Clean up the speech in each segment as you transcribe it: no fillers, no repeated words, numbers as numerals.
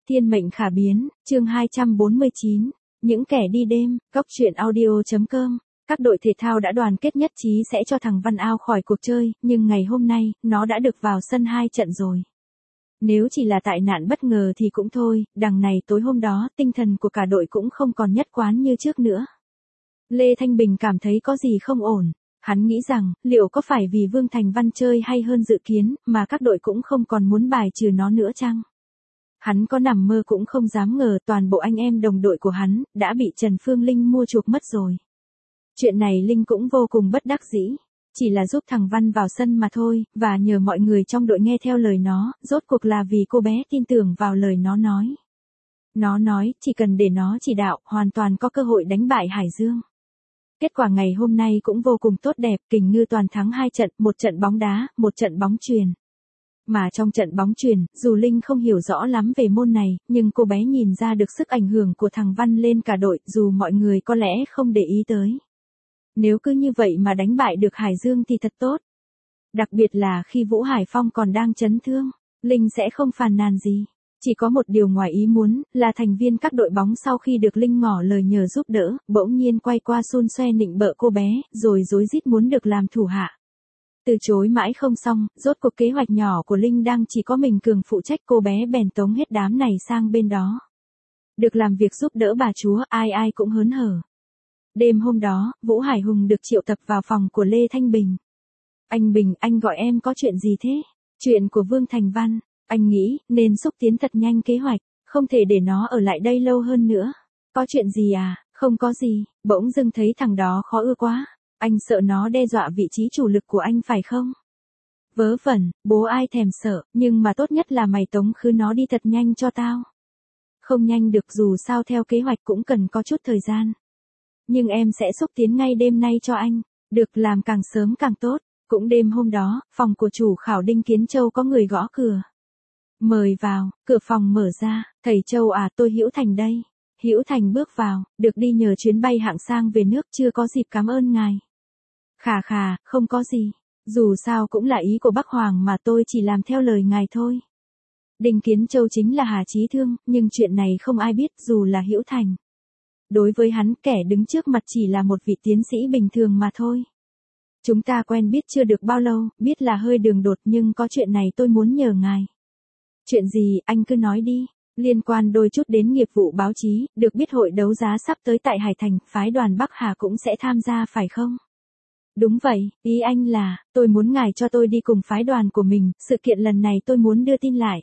Thiên mệnh khả biến, chương 249, những kẻ đi đêm, góc truyện audio.com. Các đội thể thao đã đoàn kết nhất trí sẽ cho thằng Văn Ao khỏi cuộc chơi, nhưng ngày hôm nay, nó đã được vào sân 2 trận rồi. Nếu chỉ là tại nạn bất ngờ thì cũng thôi, đằng này tối hôm đó, tinh thần của cả đội cũng không còn nhất quán như trước nữa. Lê Thanh Bình cảm thấy có gì không ổn. Hắn nghĩ rằng, liệu có phải vì Vương Thành Văn chơi hay hơn dự kiến, mà các đội cũng không còn muốn bài trừ nó nữa chăng? Hắn có nằm mơ cũng không dám ngờ toàn bộ anh em đồng đội của hắn, đã bị Trần Phương Linh mua chuộc mất rồi. Chuyện này Linh cũng vô cùng bất đắc dĩ. Chỉ là giúp thằng Văn vào sân mà thôi, và nhờ mọi người trong đội nghe theo lời nó, rốt cuộc là vì cô bé tin tưởng vào lời nó nói. Nó nói, chỉ cần để nó chỉ đạo, hoàn toàn có cơ hội đánh bại Hải Dương. Kết quả ngày hôm nay cũng vô cùng tốt đẹp, Kình Ngư toàn thắng 2 trận, một trận bóng đá, một trận bóng chuyền. Mà trong trận bóng chuyền, dù Linh không hiểu rõ lắm về môn này, nhưng cô bé nhìn ra được sức ảnh hưởng của thằng Văn lên cả đội, dù mọi người có lẽ không để ý tới. Nếu cứ như vậy mà đánh bại được Hải Dương thì thật tốt. Đặc biệt là khi Vũ Hải Phong còn đang chấn thương, Linh sẽ không phàn nàn gì. Chỉ có một điều ngoài ý muốn, là thành viên các đội bóng sau khi được Linh ngỏ lời nhờ giúp đỡ, bỗng nhiên quay qua xun xoe nịnh bợ cô bé, rồi rối rít muốn được làm thủ hạ. Từ chối mãi không xong, rốt cuộc kế hoạch nhỏ của Linh đang chỉ có mình Cường phụ trách, cô bé bèn tống hết đám này sang bên đó. Được làm việc giúp đỡ bà chúa, ai ai cũng hớn hở. Đêm hôm đó, Vũ Hải Hùng được triệu tập vào phòng của Lê Thanh Bình. Anh Bình, anh gọi em có chuyện gì thế? Chuyện của Vương Thành Văn. Anh nghĩ, nên xúc tiến thật nhanh kế hoạch, không thể để nó ở lại đây lâu hơn nữa. Có chuyện gì à? Không có gì, bỗng dưng thấy thằng đó khó ưa quá. Anh sợ nó đe dọa vị trí chủ lực của anh phải không? Vớ vẩn, bố ai thèm sợ, nhưng mà tốt nhất là mày tống khứ nó đi thật nhanh cho tao. Không nhanh được, dù sao theo kế hoạch cũng cần có chút thời gian. Nhưng em sẽ xúc tiến ngay đêm nay cho anh, được, làm càng sớm càng tốt. Cũng đêm hôm đó, phòng của chủ khảo Đinh Kiến Châu có người gõ cửa. Mời vào, cửa phòng mở ra, thầy Châu à, tôi Hữu Thành đây. Hữu Thành bước vào, được đi nhờ chuyến bay hạng sang về nước, chưa có dịp cảm ơn ngài. Khà, không có gì, dù sao cũng là ý của Bắc Hoàng mà tôi chỉ làm theo lời ngài thôi. Đinh Kiến Châu chính là Hà Chí Thương, nhưng chuyện này không ai biết dù là Hữu Thành. Đối với hắn, kẻ đứng trước mặt chỉ là một vị tiến sĩ bình thường mà thôi. Chúng ta quen biết chưa được bao lâu, biết là hơi đường đột, nhưng có chuyện này tôi muốn nhờ ngài. Chuyện gì, anh cứ nói đi. Liên quan đôi chút đến nghiệp vụ báo chí, được biết hội đấu giá sắp tới tại Hải Thành, phái đoàn Bắc Hà cũng sẽ tham gia phải không? Đúng vậy, ý anh là, tôi muốn ngài cho tôi đi cùng phái đoàn của mình, sự kiện lần này tôi muốn đưa tin lại.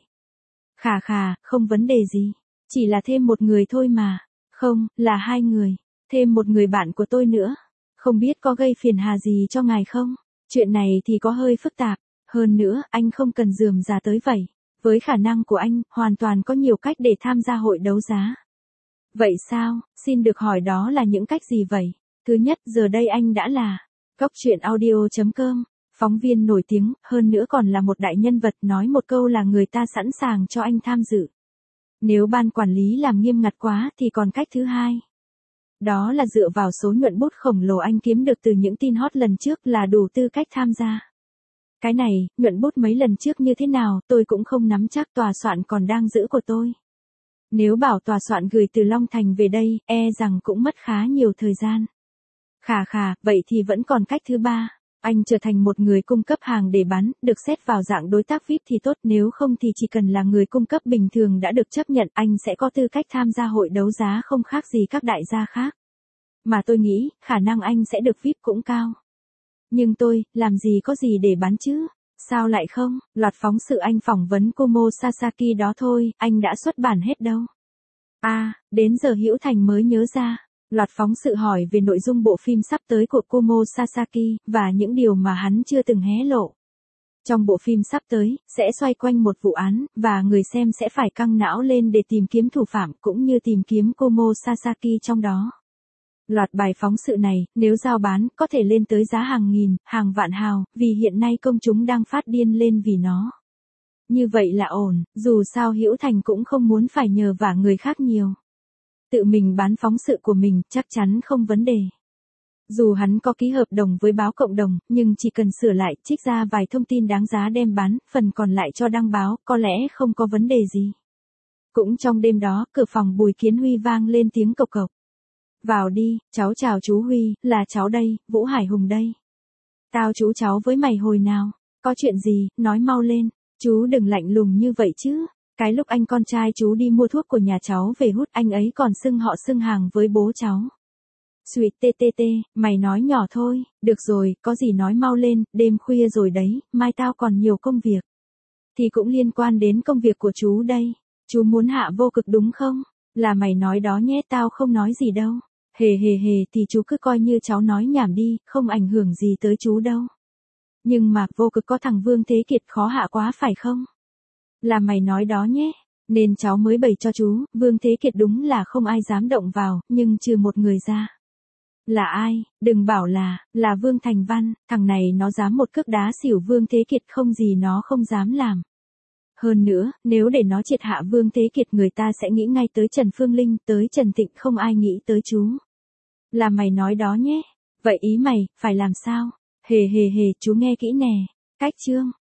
Khà, không vấn đề gì. Chỉ là thêm một người thôi mà. Không, là 2 người. Thêm một người bạn của tôi nữa. Không biết có gây phiền hà gì cho ngài không? Chuyện này thì có hơi phức tạp. Hơn nữa, anh không cần rườm rà tới vậy. Với khả năng của anh, hoàn toàn có nhiều cách để tham gia hội đấu giá. Vậy sao, xin được hỏi đó là những cách gì vậy? Thứ nhất, giờ đây anh đã là góc truyện audio.com, phóng viên nổi tiếng, hơn nữa còn là một đại nhân vật, nói một câu là người ta sẵn sàng cho anh tham dự. Nếu ban quản lý làm nghiêm ngặt quá thì còn cách thứ hai. Đó là dựa vào số nhuận bút khổng lồ anh kiếm được từ những tin hot lần trước là đủ tư cách tham gia. Cái này, nhuận bút mấy lần trước như thế nào, tôi cũng không nắm chắc, tòa soạn còn đang giữ của tôi. Nếu bảo tòa soạn gửi từ Long Thành về đây, e rằng cũng mất khá nhiều thời gian. Khà, vậy thì vẫn còn cách thứ ba. Anh trở thành một người cung cấp hàng để bán, được xét vào dạng đối tác VIP thì tốt, nếu không thì chỉ cần là người cung cấp bình thường đã được chấp nhận, anh sẽ có tư cách tham gia hội đấu giá không khác gì các đại gia khác. Mà tôi nghĩ, khả năng anh sẽ được VIP cũng cao. Nhưng tôi, làm gì có gì để bán chứ? Sao lại không? Loạt phóng sự anh phỏng vấn Kumo Sasaki đó thôi, anh đã xuất bản hết đâu. Đến giờ Hữu Thành mới nhớ ra. Loạt phóng sự hỏi về nội dung bộ phim sắp tới của Kumo Sasaki, và những điều mà hắn chưa từng hé lộ. Trong bộ phim sắp tới, sẽ xoay quanh một vụ án, và người xem sẽ phải căng não lên để tìm kiếm thủ phạm, cũng như tìm kiếm Kumo Sasaki trong đó. Loạt bài phóng sự này, nếu giao bán, có thể lên tới giá hàng nghìn, hàng vạn hào, vì hiện nay công chúng đang phát điên lên vì nó. Như vậy là ổn, dù sao Hữu Thành cũng không muốn phải nhờ vả người khác nhiều. Tự mình bán phóng sự của mình, chắc chắn không vấn đề. Dù hắn có ký hợp đồng với báo Cộng đồng, nhưng chỉ cần sửa lại, trích ra vài thông tin đáng giá đem bán, phần còn lại cho đăng báo, có lẽ không có vấn đề gì. Cũng trong đêm đó, cửa phòng Bùi Kiến Huy vang lên tiếng cộc cộc. Vào đi, cháu chào chú Huy, là cháu đây, Vũ Hải Hùng đây. Tao chú cháu với mày hồi nào, có chuyện gì, nói mau lên, chú đừng lạnh lùng như vậy chứ. Cái lúc anh con trai chú đi mua thuốc của nhà cháu về hút, anh ấy còn xưng họ xưng hàng với bố cháu. Xuyệt tê tê tê, mày nói nhỏ thôi, được rồi, có gì nói mau lên, đêm khuya rồi đấy, mai tao còn nhiều công việc. Thì cũng liên quan đến công việc của chú đây, chú muốn hạ vô cực đúng không? Là mày nói đó nhé, tao không nói gì đâu. Hề hề hề thì chú cứ coi như cháu nói nhảm đi, không ảnh hưởng gì tới chú đâu. Nhưng mà vô cực có thằng Vương Thế Kiệt khó hạ quá phải không? Là mày nói đó nhé. Nên cháu mới bày cho chú, Vương Thế Kiệt đúng là không ai dám động vào, nhưng trừ một người ra. Là ai? Đừng bảo là Vương Thành Văn, thằng này nó dám một cước đá xỉu Vương Thế Kiệt không gì nó không dám làm. Hơn nữa, nếu để nó triệt hạ Vương Thế Kiệt người ta sẽ nghĩ ngay tới Trần Phương Linh, tới Trần Thịnh không ai nghĩ tới chú. Là mày nói đó nhé. Vậy ý mày, phải làm sao? Hề hề hề, chú nghe kỹ nè. Cách chương.